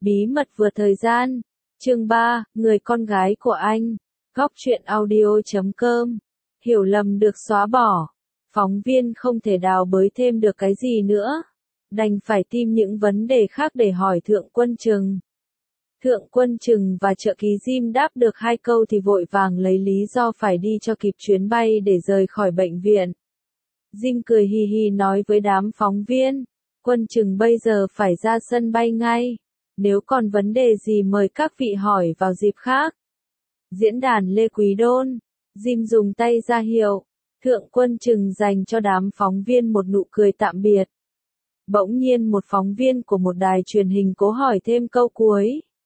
Bí mật vừa thời gian. Chương 3, người con gái của anh. Góc truyện audio.com. Hiểu lầm được xóa bỏ. Phóng viên không thể đào bới thêm được cái gì nữa. Đành phải tìm những vấn đề khác để hỏi Thượng Quân Trừng. Thượng Quân Trừng và trợ lý Jim đáp được 2 câu thì vội vàng lấy lý do phải đi cho kịp chuyến bay để rời khỏi bệnh viện. Jim cười hì hì nói với đám phóng viên, Quân Trừng bây giờ phải ra sân bay ngay. Nếu còn vấn đề gì mời các vị hỏi vào dịp khác. Diễn đàn Lê Quý Đôn. Jim dùng tay ra hiệu. Thượng Quân Trừng dành cho đám phóng viên một nụ cười tạm biệt. Bỗng nhiên một phóng viên của một đài truyền hình cố hỏi thêm câu cuối.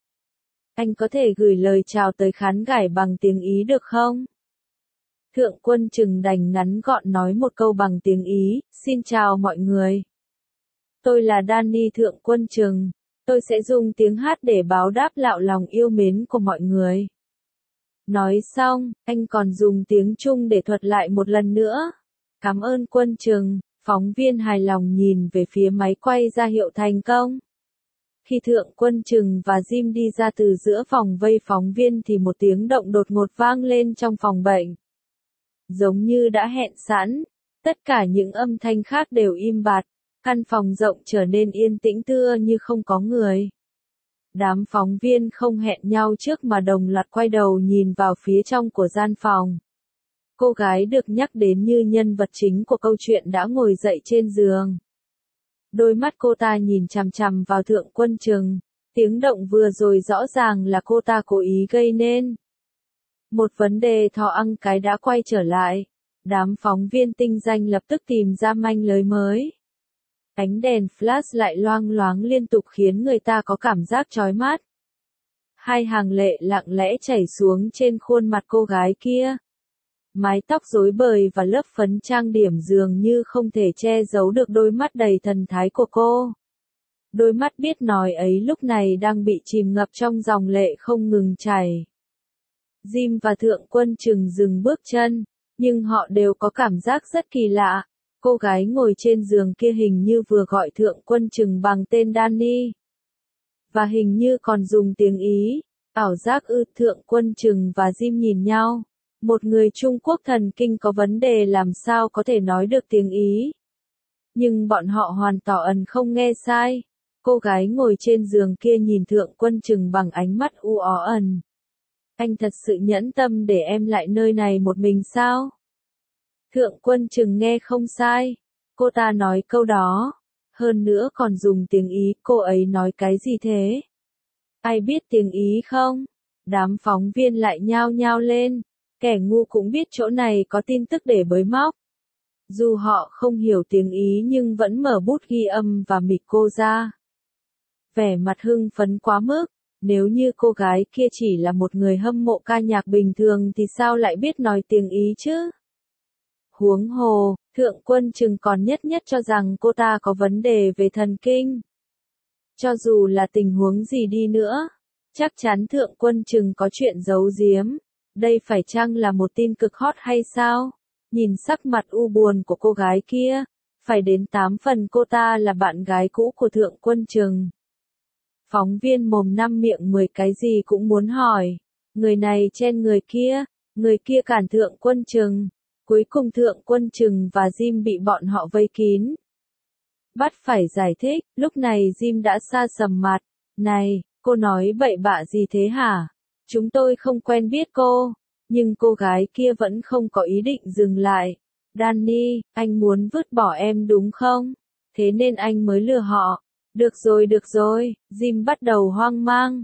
Anh có thể gửi lời chào tới khán giả bằng tiếng Ý được không? Thượng Quân Trừng đành ngắn gọn nói một câu bằng tiếng Ý, xin chào mọi người. Tôi là Danny Thượng Quân Trừng. Tôi sẽ dùng tiếng hát để báo đáp lạo lòng yêu mến của mọi người. Nói xong, anh còn dùng tiếng Trung để thuật lại một lần nữa. Cảm ơn Quân Trừng, phóng viên hài lòng nhìn về phía máy quay ra hiệu thành công. Khi Thượng Quân Trừng và Jim đi ra từ giữa phòng vây phóng viên thì một tiếng động đột ngột vang lên trong phòng bệnh. Giống như đã hẹn sẵn, tất cả những âm thanh khác đều im bặt. Căn phòng rộng trở nên yên tĩnh tựa như không có người. Đám phóng viên không hẹn nhau trước mà đồng loạt quay đầu nhìn vào phía trong của gian phòng. Cô gái được nhắc đến như nhân vật chính của câu chuyện đã ngồi dậy trên giường. Đôi mắt cô ta nhìn chằm chằm vào Thượng Quân Trừng. Tiếng động vừa rồi rõ ràng là cô ta cố ý gây nên. Một vấn đề thò ăn cái đã quay trở lại. Đám phóng viên tinh danh lập tức tìm ra manh lưới mới. Ánh đèn flash lại loang loáng liên tục khiến người ta có cảm giác chói mắt. 2 hàng lệ lặng lẽ chảy xuống trên khuôn mặt cô gái kia. Mái tóc rối bời và lớp phấn trang điểm dường như không thể che giấu được đôi mắt đầy thần thái của cô. Đôi mắt biết nói ấy lúc này đang bị chìm ngập trong dòng lệ không ngừng chảy. Jim và Thượng Quân Trừng dừng bước chân, nhưng họ đều có cảm giác rất kỳ lạ. Cô gái ngồi trên giường kia hình như vừa gọi Thượng Quân Trừng bằng tên Danny. Và hình như còn dùng tiếng Ý. Ảo giác Thượng Quân Trừng và Jim nhìn nhau. Một người Trung Quốc thần kinh có vấn đề làm sao có thể nói được tiếng Ý. Nhưng bọn họ hoàn toàn không nghe sai. Cô gái ngồi trên giường kia nhìn Thượng Quân Trừng bằng ánh mắt u ẩn. Anh thật sự nhẫn tâm để em lại nơi này một mình sao? Thượng Quân Trừng nghe không sai. Cô ta nói câu đó. Hơn nữa còn dùng tiếng Ý. Cô ấy nói cái gì thế? Ai biết tiếng Ý không? Đám phóng viên lại nhao nhao lên. Kẻ ngu cũng biết chỗ này có tin tức để bới móc. Dù họ không hiểu tiếng Ý nhưng vẫn mở bút ghi âm và mic cô ra. Vẻ mặt hưng phấn quá mức. Nếu như cô gái kia chỉ là một người hâm mộ ca nhạc bình thường thì sao lại biết nói tiếng Ý chứ? Huống hồ, Thượng Quân Trừng còn nhất cho rằng cô ta có vấn đề về thần kinh. Cho dù là tình huống gì đi nữa, chắc chắn Thượng Quân Trừng có chuyện giấu giếm. Đây phải chăng là một tin cực hot hay sao? Nhìn sắc mặt u buồn của cô gái kia, phải đến 8 phần cô ta là bạn gái cũ của Thượng Quân Trừng. Phóng viên mồm 5 miệng 10 cái gì cũng muốn hỏi. Người này chen người kia cản Thượng Quân Trừng. Cuối cùng Thượng Quân Trừng và Jim bị bọn họ vây kín. Bắt phải giải thích, lúc này Jim đã sa sầm mặt. Này, cô nói bậy bạ gì thế hả? Chúng tôi không quen biết cô. Nhưng cô gái kia vẫn không có ý định dừng lại. Danny, anh muốn vứt bỏ em đúng không? Thế nên anh mới lừa họ. Được rồi, Jim bắt đầu hoang mang.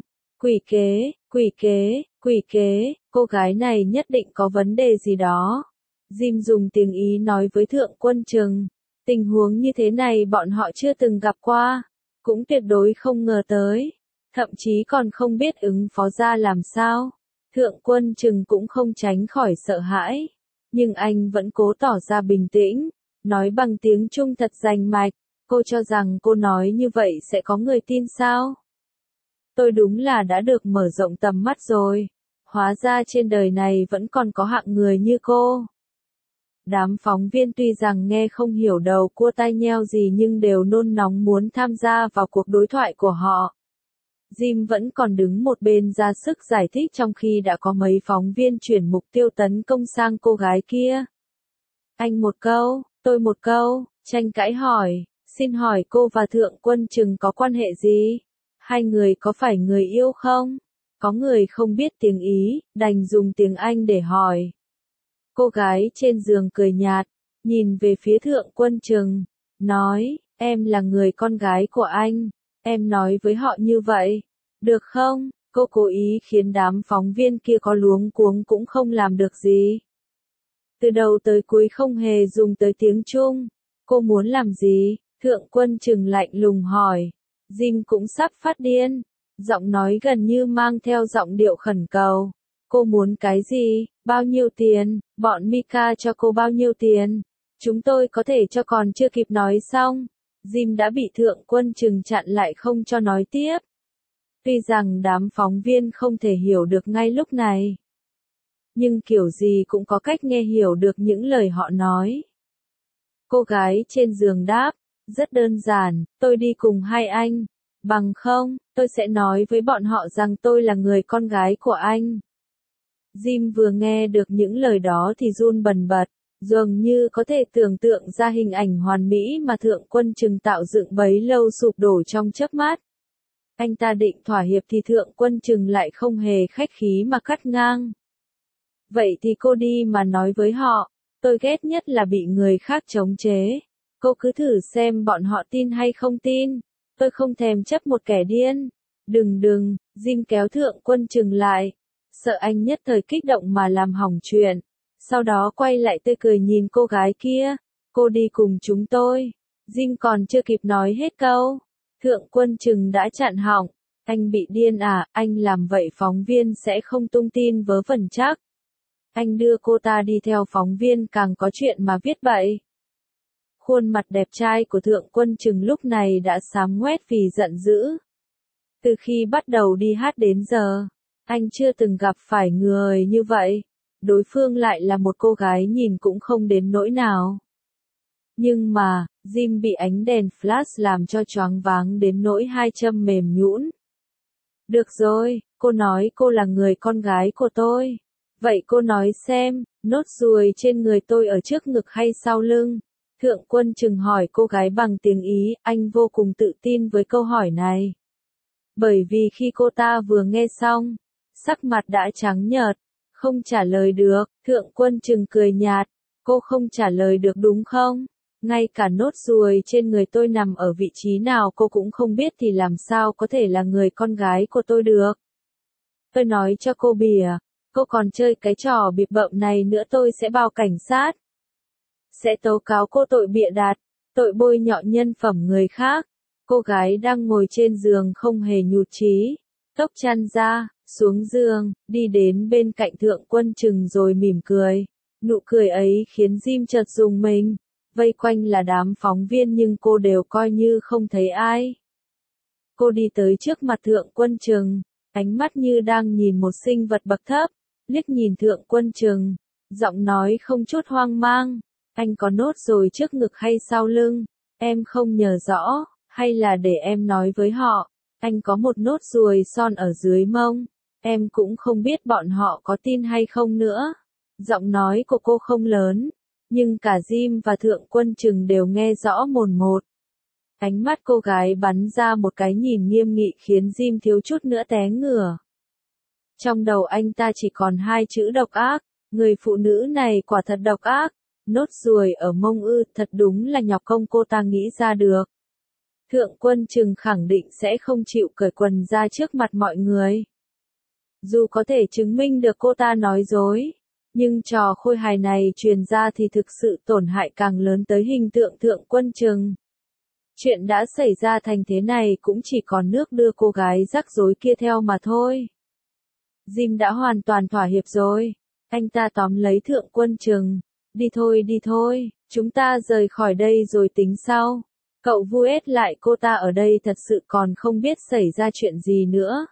Quỷ kế, cô gái này nhất định có vấn đề gì đó. Jim dùng tiếng Ý nói với Thượng Quân Trừng. Tình huống như thế này bọn họ chưa từng gặp qua. Cũng tuyệt đối không ngờ tới. Thậm chí còn không biết ứng phó ra làm sao. Thượng Quân Trừng cũng không tránh khỏi sợ hãi. Nhưng anh vẫn cố tỏ ra bình tĩnh. Nói bằng tiếng Trung thật rành mạch. Cô cho rằng cô nói như vậy sẽ có người tin sao? Tôi đúng là đã được mở rộng tầm mắt rồi. Hóa ra trên đời này vẫn còn có hạng người như cô. Đám phóng viên tuy rằng nghe không hiểu đầu cua tai nheo gì nhưng đều nôn nóng muốn tham gia vào cuộc đối thoại của họ. Jim vẫn còn đứng một bên ra sức giải thích trong khi đã có mấy phóng viên chuyển mục tiêu tấn công sang cô gái kia. Anh một câu, tôi một câu, tranh cãi hỏi, xin hỏi cô và Thượng Quân Trừng có quan hệ gì? Hai người có phải người yêu không? Có người không biết tiếng Ý, đành dùng tiếng Anh để hỏi. Cô gái trên giường cười nhạt, nhìn về phía Thượng Quân Trừng, nói, em là người con gái của anh, em nói với họ như vậy, được không? Cô cố ý khiến đám phóng viên kia có luống cuống cũng không làm được gì. Từ đầu tới cuối không hề dùng tới tiếng Trung. Cô muốn làm gì? Thượng Quân Trừng lạnh lùng hỏi. Jim cũng sắp phát điên. Giọng nói gần như mang theo giọng điệu khẩn cầu. Cô muốn cái gì? Bao nhiêu tiền? Bọn Mika cho cô bao nhiêu tiền? Chúng tôi có thể cho còn chưa kịp nói xong. Jim đã bị Thượng Quân Trừng chặn lại không cho nói tiếp. Tuy rằng đám phóng viên không thể hiểu được ngay lúc này. Nhưng kiểu gì cũng có cách nghe hiểu được những lời họ nói. Cô gái trên giường đáp, rất đơn giản, tôi đi cùng hai anh. Bằng không, tôi sẽ nói với bọn họ rằng tôi là người con gái của anh. Jim vừa nghe được những lời đó thì run bần bật, dường như có thể tưởng tượng ra hình ảnh hoàn mỹ mà Thượng Quân Trừng tạo dựng bấy lâu sụp đổ trong chớp mắt. Anh ta định thỏa hiệp thì Thượng Quân Trừng lại không hề khách khí mà cắt ngang. Vậy thì cô đi mà nói với họ, tôi ghét nhất là bị người khác chống chế. Cô cứ thử xem bọn họ tin hay không tin. Tôi không thèm chấp một kẻ điên. Đừng, Jim kéo Thượng Quân Trừng lại. Sợ anh nhất thời kích động mà làm hỏng chuyện. Sau đó quay lại tươi cười nhìn cô gái kia. Cô đi cùng chúng tôi. Jim còn chưa kịp nói hết câu. Thượng Quân Trừng đã chặn họng. Anh bị điên à, anh làm vậy phóng viên sẽ không tung tin vớ vẩn chắc. Anh đưa cô ta đi theo phóng viên càng có chuyện mà viết bậy. Khuôn mặt đẹp trai của Thượng Quân Trừng lúc này đã xám ngoét vì giận dữ. Từ khi bắt đầu đi hát đến giờ, anh chưa từng gặp phải người như vậy. Đối phương lại là một cô gái nhìn cũng không đến nỗi nào. Nhưng mà, Jim bị ánh đèn flash làm cho choáng váng đến nỗi hai chân mềm nhũn. Được rồi, cô nói cô là người con gái của tôi. Vậy cô nói xem, nốt ruồi trên người tôi ở trước ngực hay sau lưng? Thượng Quân Trừng hỏi cô gái bằng tiếng Ý, anh vô cùng tự tin với câu hỏi này. Bởi vì khi cô ta vừa nghe xong, sắc mặt đã trắng nhợt, không trả lời được. Thượng Quân Trừng cười nhạt, cô không trả lời được đúng không? Ngay cả nốt ruồi trên người tôi nằm ở vị trí nào cô cũng không biết thì làm sao có thể là người con gái của tôi được. Tôi nói cho cô bìa, cô còn chơi cái trò bịp bợm này nữa tôi sẽ báo cảnh sát. Sẽ tố cáo cô tội bịa đặt, tội bôi nhọ nhân phẩm người khác. Cô gái đang ngồi trên giường không hề nhụt chí, tóc chăn ra, xuống giường, đi đến bên cạnh Thượng Quân Trừng rồi mỉm cười. Nụ cười ấy khiến Jim chợt rùng mình. Vây quanh là đám phóng viên nhưng cô đều coi như không thấy ai. Cô đi tới trước mặt Thượng Quân Trừng, ánh mắt như đang nhìn một sinh vật bậc thấp, liếc nhìn Thượng Quân Trừng, giọng nói không chút hoang mang. Anh có nốt ruồi trước ngực hay sau lưng? Em không nhớ rõ, hay là để em nói với họ, anh có một nốt ruồi son ở dưới mông. Em cũng không biết bọn họ có tin hay không nữa. Giọng nói của cô không lớn, nhưng cả Jim và Thượng Quân Trừng đều nghe rõ mồn một. Ánh mắt cô gái bắn ra một cái nhìn nghiêm nghị khiến Jim thiếu chút nữa té ngửa. Trong đầu anh ta chỉ còn hai chữ độc ác, người phụ nữ này quả thật độc ác. Nốt ruồi ở mông ư, thật đúng là nhọc công cô ta nghĩ ra được. Thượng Quân Trừng khẳng định sẽ không chịu cởi quần ra trước mặt mọi người. Dù có thể chứng minh được cô ta nói dối, nhưng trò khôi hài này truyền ra thì thực sự tổn hại càng lớn tới hình tượng Thượng Quân Trừng. Chuyện đã xảy ra thành thế này cũng chỉ còn nước đưa cô gái rắc rối kia theo mà thôi. Jim đã hoàn toàn thỏa hiệp rồi. Anh ta tóm lấy Thượng Quân Trừng. Đi thôi, chúng ta rời khỏi đây rồi tính sau. Cậu vuốt lại cô ta ở đây thật sự còn không biết xảy ra chuyện gì nữa.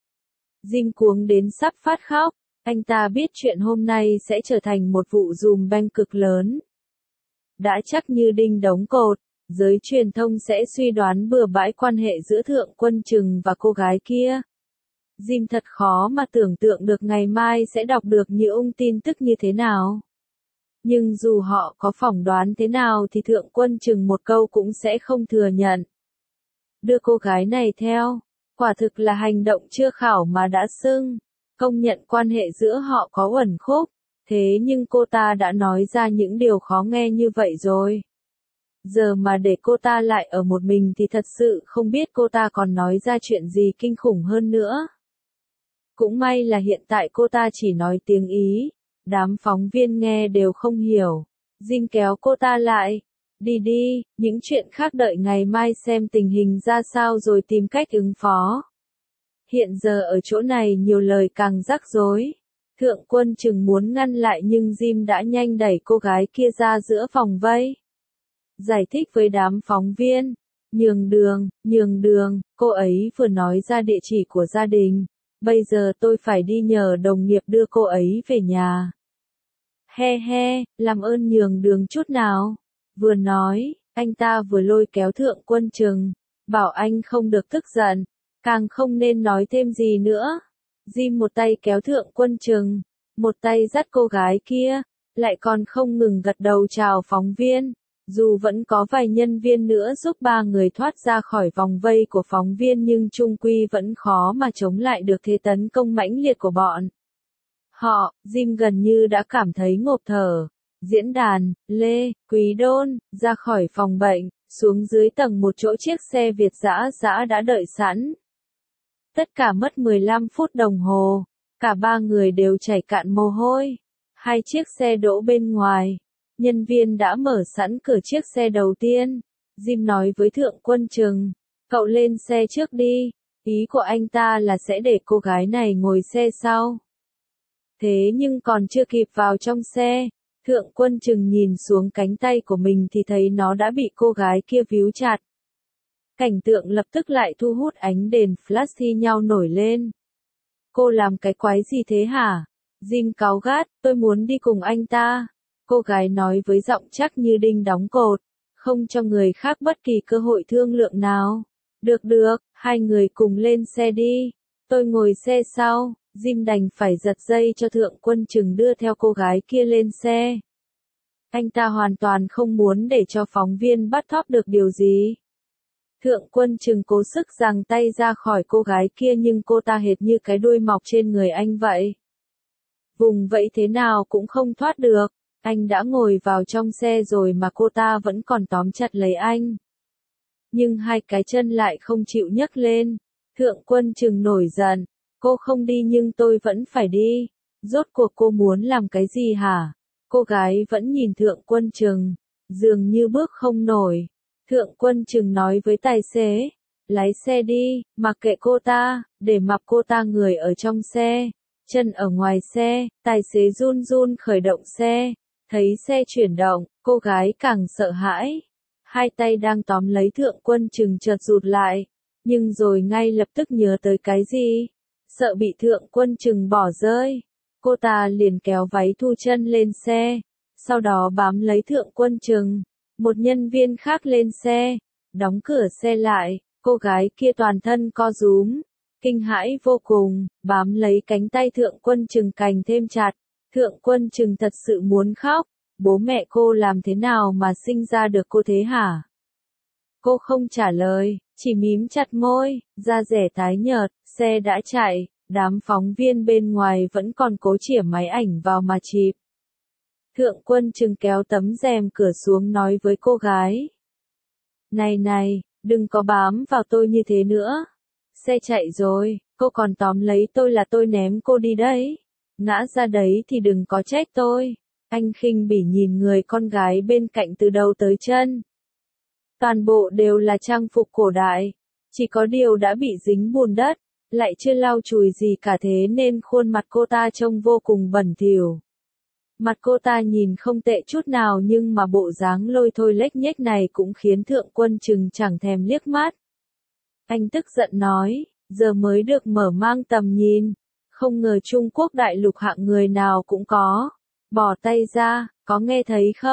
Jim cuống đến sắp phát khóc. Anh ta biết chuyện hôm nay sẽ trở thành một vụ dùm beng cực lớn. Đã chắc như đinh đóng cột, giới truyền thông sẽ suy đoán bừa bãi quan hệ giữa Thượng Quân Trừng và cô gái kia. Jim thật khó mà tưởng tượng được ngày mai sẽ đọc được những tin tức như thế nào. Nhưng dù họ có phỏng đoán thế nào thì Thượng Quân Trừng một câu cũng sẽ không thừa nhận. Đưa cô gái này theo, quả thực là hành động chưa khảo mà đã xưng, công nhận quan hệ giữa họ có uẩn khúc, thế nhưng cô ta đã nói ra những điều khó nghe như vậy rồi. Giờ mà để cô ta lại ở một mình thì thật sự không biết cô ta còn nói ra chuyện gì kinh khủng hơn nữa. Cũng may là hiện tại cô ta chỉ nói tiếng Ý, đám phóng viên nghe đều không hiểu. Jim kéo cô ta lại. Đi đi, những chuyện khác đợi ngày mai xem tình hình ra sao rồi tìm cách ứng phó. Hiện giờ ở chỗ này nhiều lời càng rắc rối. Thượng Quân Trừng muốn ngăn lại nhưng Jim đã nhanh đẩy cô gái kia ra giữa vòng vây. Giải thích với đám phóng viên. Nhường đường, cô ấy vừa nói ra địa chỉ của gia đình. Bây giờ tôi phải đi nhờ đồng nghiệp đưa cô ấy về nhà. He, làm ơn nhường đường chút nào. Vừa nói, anh ta vừa lôi kéo Thượng Quân Trừng, bảo anh không được tức giận, càng không nên nói thêm gì nữa. Jim một tay kéo Thượng Quân Trừng, một tay dắt cô gái kia, lại còn không ngừng gật đầu chào phóng viên. Dù vẫn có vài nhân viên nữa giúp ba người thoát ra khỏi vòng vây của phóng viên nhưng chung quy vẫn khó mà chống lại được thế tấn công mãnh liệt của bọn họ. Jim gần như đã cảm thấy ngộp thở. Diễn đàn, Lê, Quý Đôn, ra khỏi phòng bệnh, xuống dưới tầng một chỗ chiếc xe Việt dã đã đợi sẵn. Tất cả mất 15 phút đồng hồ, cả ba người đều chảy cạn mồ hôi. Hai chiếc xe đỗ bên ngoài, nhân viên đã mở sẵn cửa chiếc xe đầu tiên. Jim nói với Thượng Quân Trừng, cậu lên xe trước đi, ý của anh ta là sẽ để cô gái này ngồi xe sau. Thế nhưng còn chưa kịp vào trong xe, Thượng Quân Trừng nhìn xuống cánh tay của mình thì thấy nó đã bị cô gái kia víu chặt. Cảnh tượng lập tức lại thu hút ánh đèn flash thi nhau nổi lên. Cô làm cái quái gì thế hả? Jim cáu gắt, tôi muốn đi cùng anh ta. Cô gái nói với giọng chắc như đinh đóng cột, không cho người khác bất kỳ cơ hội thương lượng nào. Được, hai người cùng lên xe đi. Tôi ngồi xe sau. Jim đành phải giật dây cho Thượng Quân Trừng đưa theo cô gái kia lên xe. Anh ta hoàn toàn không muốn để cho phóng viên bắt thóp được điều gì. Thượng Quân Trừng cố sức giằng tay ra khỏi cô gái kia nhưng cô ta hệt như cái đuôi mọc trên người anh vậy. Vùng vẫy thế nào cũng không thoát được. Anh đã ngồi vào trong xe rồi mà cô ta vẫn còn tóm chặt lấy anh. Nhưng hai cái chân lại không chịu nhấc lên. Thượng Quân Trừng nổi giận. Cô không đi nhưng tôi vẫn phải đi. Rốt cuộc cô muốn làm cái gì hả? Cô gái vẫn nhìn Thượng Quân Trừng, dường như bước không nổi. Thượng Quân Trừng nói với tài xế, lái xe đi, mặc kệ cô ta, để mặc cô ta người ở trong xe, chân ở ngoài xe. Tài xế run run khởi động xe, thấy xe chuyển động, cô gái càng sợ hãi. Hai tay đang tóm lấy Thượng Quân Trừng chợt rụt lại, nhưng rồi ngay lập tức nhớ tới cái gì. Sợ bị Thượng Quân Trừng bỏ rơi, cô ta liền kéo váy thu chân lên xe, sau đó bám lấy Thượng Quân Trừng. Một nhân viên khác lên xe, đóng cửa xe lại, cô gái kia toàn thân co rúm, kinh hãi vô cùng, bám lấy cánh tay Thượng Quân Trừng càng thêm chặt. Thượng Quân Trừng thật sự muốn khóc, bố mẹ cô làm thế nào mà sinh ra được cô thế hả? Cô không trả lời, chỉ mím chặt môi, da dẻ tái nhợt. Xe đã chạy, đám phóng viên bên ngoài vẫn còn cố chĩa máy ảnh vào mà chụp. Thượng Quân Trừng kéo tấm rèm cửa xuống nói với cô gái. Này, đừng có bám vào tôi như thế nữa. Xe chạy rồi, cô còn tóm lấy tôi là tôi ném cô đi đấy. Ngã ra đấy thì đừng có trách tôi. Anh khinh bỉ nhìn người con gái bên cạnh từ đầu tới chân. Toàn bộ đều là trang phục cổ đại. Chỉ có điều đã bị dính bùn đất, lại chưa lau chùi gì cả thế nên khuôn mặt cô ta trông vô cùng bẩn thỉu. Mặt cô ta nhìn không tệ chút nào nhưng mà bộ dáng lôi thôi lếch nhếch này cũng khiến Thượng Quân Trừng chẳng thèm liếc mắt. Anh tức giận nói, giờ mới được mở mang tầm nhìn, không ngờ Trung Quốc đại lục hạng người nào cũng có. Bỏ tay ra, có nghe thấy không?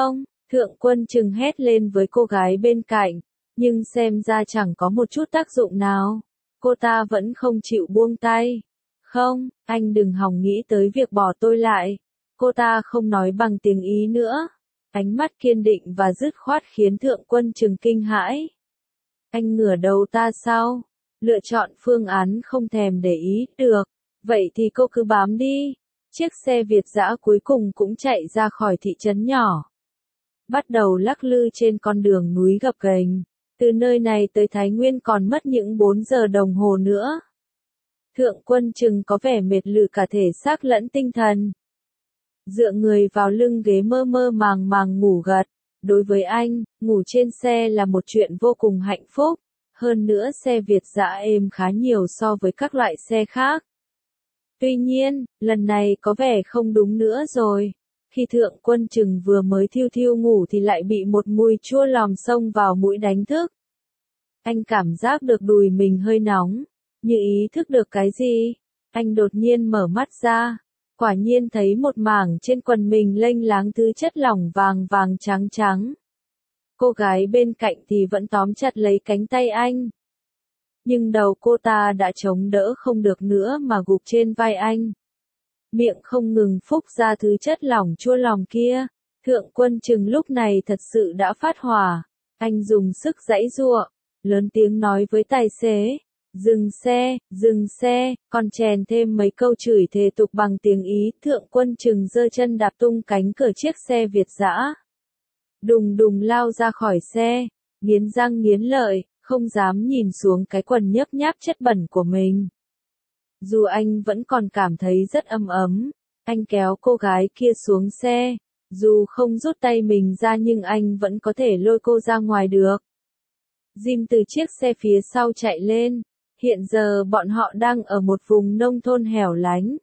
Thượng Quân Trừng hét lên với cô gái bên cạnh, nhưng xem ra chẳng có một chút tác dụng nào. Cô ta vẫn không chịu buông tay. Không, anh đừng hòng nghĩ tới việc bỏ tôi lại. Cô ta không nói bằng tiếng Ý nữa. Ánh mắt kiên định và dứt khoát khiến Thượng Quân Trừng kinh hãi. Anh ngửa đầu ta sao? Lựa chọn phương án không thèm để ý, được. Vậy thì cô cứ bám đi. Chiếc xe Việt dã cuối cùng cũng chạy ra khỏi thị trấn nhỏ. Bắt đầu lắc lư trên con đường núi gập ghềnh. Từ nơi này tới Thái Nguyên còn mất những 4 giờ đồng hồ nữa. Thượng Quân Trừng có vẻ mệt lử cả thể xác lẫn tinh thần. Dựa người vào lưng ghế mơ mơ màng màng ngủ gật. Đối với anh, ngủ trên xe là một chuyện vô cùng hạnh phúc. Hơn nữa xe Việt dã êm khá nhiều so với các loại xe khác. Tuy nhiên, lần này có vẻ không đúng nữa rồi. Khi Thượng Quân Trừng vừa mới thiu thiu ngủ thì lại bị một mùi chua lòm xông vào mũi đánh thức. Anh cảm giác được đùi mình hơi nóng, như ý thức được cái gì. Anh đột nhiên mở mắt ra, quả nhiên thấy một mảng trên quần mình lênh láng thứ chất lỏng vàng vàng trắng trắng. Cô gái bên cạnh thì vẫn tóm chặt lấy cánh tay anh. Nhưng đầu cô ta đã chống đỡ không được nữa mà gục trên vai anh. Miệng không ngừng phúc ra thứ chất lỏng chua lòng kia. Thượng Quân Trừng lúc này thật sự đã phát hỏa. Anh dùng sức giãy giụa, lớn tiếng nói với tài xế. Dừng xe, còn chèn thêm mấy câu chửi thề tục bằng tiếng Ý. Thượng Quân Trừng giơ chân đạp tung cánh cửa chiếc xe Việt dã. Đùng đùng lao ra khỏi xe, nghiến răng nghiến lợi, không dám nhìn xuống cái quần nhấp nháp chất bẩn của mình. Dù anh vẫn còn cảm thấy rất ấm ấm, anh kéo cô gái kia xuống xe, dù không rút tay mình ra nhưng anh vẫn có thể lôi cô ra ngoài được. Jim từ chiếc xe phía sau chạy lên, hiện giờ bọn họ đang ở một vùng nông thôn hẻo lánh.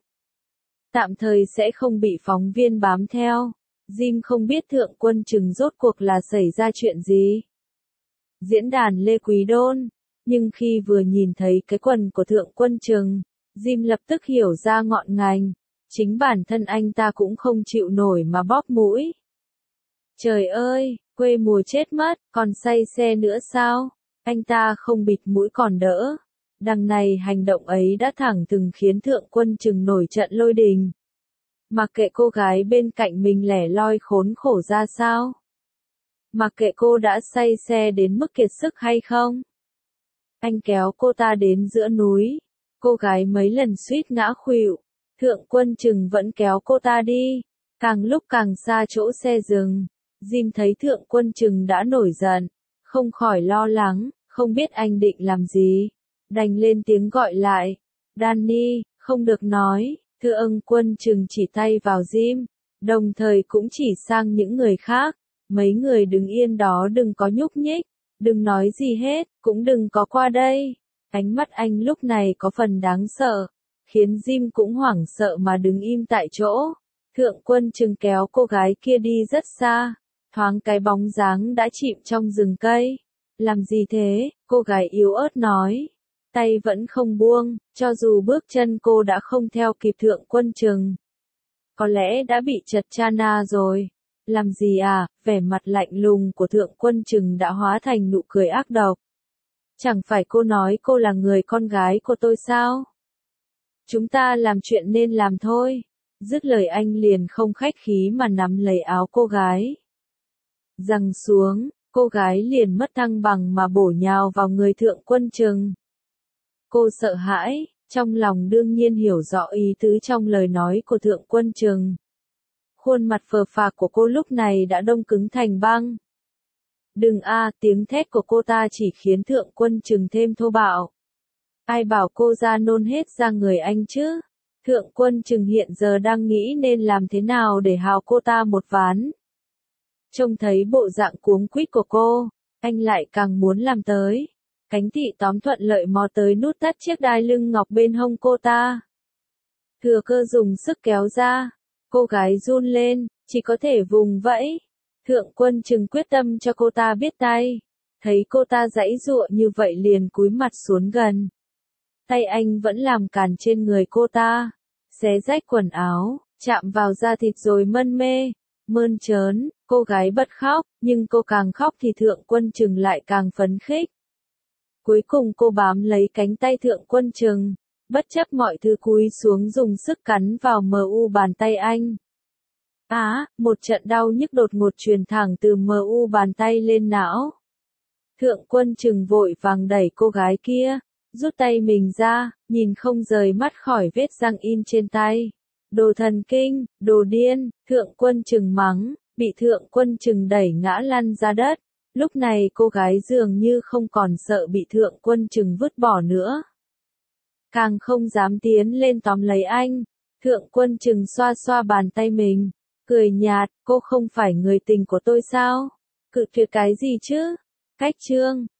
Tạm thời sẽ không bị phóng viên bám theo. Jim không biết Thượng Quân Trừng rốt cuộc là xảy ra chuyện gì. Diễn đàn Lê Quý Đôn, nhưng khi vừa nhìn thấy cái quần của Thượng Quân Trừng, Jim lập tức hiểu ra ngọn ngành, chính bản thân anh ta cũng không chịu nổi mà bóp mũi. Trời ơi, quê mùa chết mất, còn say xe nữa sao? Anh ta không bịt mũi còn đỡ. Đằng này hành động ấy đã thẳng thừng khiến Thượng Quân Trừng nổi trận lôi đình. Mặc kệ cô gái bên cạnh mình lẻ loi khốn khổ ra sao? Mặc kệ cô đã say xe đến mức kiệt sức hay không? Anh kéo cô ta đến giữa núi. Cô gái mấy lần suýt ngã khuỵu. Thượng Quân Trừng vẫn kéo cô ta đi. Càng lúc càng xa chỗ xe dừng. Jim thấy Thượng Quân Trừng đã nổi giận. Không khỏi lo lắng, không biết anh định làm gì. Đành lên tiếng gọi lại. Danny, không được nói. Thượng Quân Trừng chỉ tay vào Jim. Đồng thời cũng chỉ sang những người khác. Mấy người đứng yên đó đừng có nhúc nhích. Đừng nói gì hết, cũng đừng có qua đây. Ánh mắt anh lúc này có phần đáng sợ, khiến Jim cũng hoảng sợ mà đứng im tại chỗ. Thượng Quân Trừng kéo cô gái kia đi rất xa, thoáng cái bóng dáng đã chìm trong rừng cây. Làm gì thế? Cô gái yếu ớt nói. Tay vẫn không buông, cho dù bước chân cô đã không theo kịp Thượng Quân Trừng. Có lẽ đã bị trật chana rồi. Làm gì à? Vẻ mặt lạnh lùng của Thượng Quân Trừng đã hóa thành nụ cười ác độc. Chẳng phải cô nói cô là người con gái của tôi sao? Chúng ta làm chuyện nên làm thôi. Dứt lời anh liền không khách khí mà nắm lấy áo cô gái. Giằng xuống, cô gái liền mất thăng bằng mà bổ nhào vào người Thượng Quân Trừng. Cô sợ hãi, trong lòng đương nhiên hiểu rõ ý tứ trong lời nói của Thượng Quân Trừng. Khuôn mặt phờ phạc của cô lúc này đã đông cứng thành băng. Đừng a, tiếng thét của cô ta chỉ khiến Thượng Quân Trừng thêm thô bạo. Ai bảo cô ra nôn hết ra người anh chứ? Thượng Quân Trừng hiện giờ đang nghĩ nên làm thế nào để hào cô ta một ván. Trông thấy bộ dạng cuống quýt của cô, anh lại càng muốn làm tới. Cánh thị tóm thuận lợi mò tới nút thắt chiếc đai lưng ngọc bên hông cô ta. Thừa cơ dùng sức kéo ra. Cô gái run lên, chỉ có thể vùng vẫy. Thượng Quân Trừng quyết tâm cho cô ta biết tay. Thấy cô ta giãy giụa như vậy liền cúi mặt xuống gần. Tay anh vẫn làm càn trên người cô ta. Xé rách quần áo, chạm vào da thịt rồi mân mê. Mơn trớn, cô gái bật khóc, nhưng cô càng khóc thì Thượng Quân Trừng lại càng phấn khích. Cuối cùng cô bám lấy cánh tay Thượng Quân Trừng, bất chấp mọi thứ cúi xuống dùng sức cắn vào mu bàn tay anh. Một trận đau nhức đột ngột truyền thẳng từ mu bàn tay lên não. Thượng Quân Trừng vội vàng đẩy cô gái kia, rút tay mình ra, nhìn không rời mắt khỏi vết răng in trên tay. Đồ thần kinh, đồ điên, Thượng Quân Trừng mắng, bị Thượng Quân Trừng đẩy ngã lăn ra đất. Lúc này cô gái dường như không còn sợ bị Thượng Quân Trừng vứt bỏ nữa. Càng không dám tiến lên tóm lấy anh. Thượng Quân Trừng xoa xoa bàn tay mình, cười nhạt, cô không phải người tình của tôi sao? Cự tuyệt cái gì chứ? Cách chương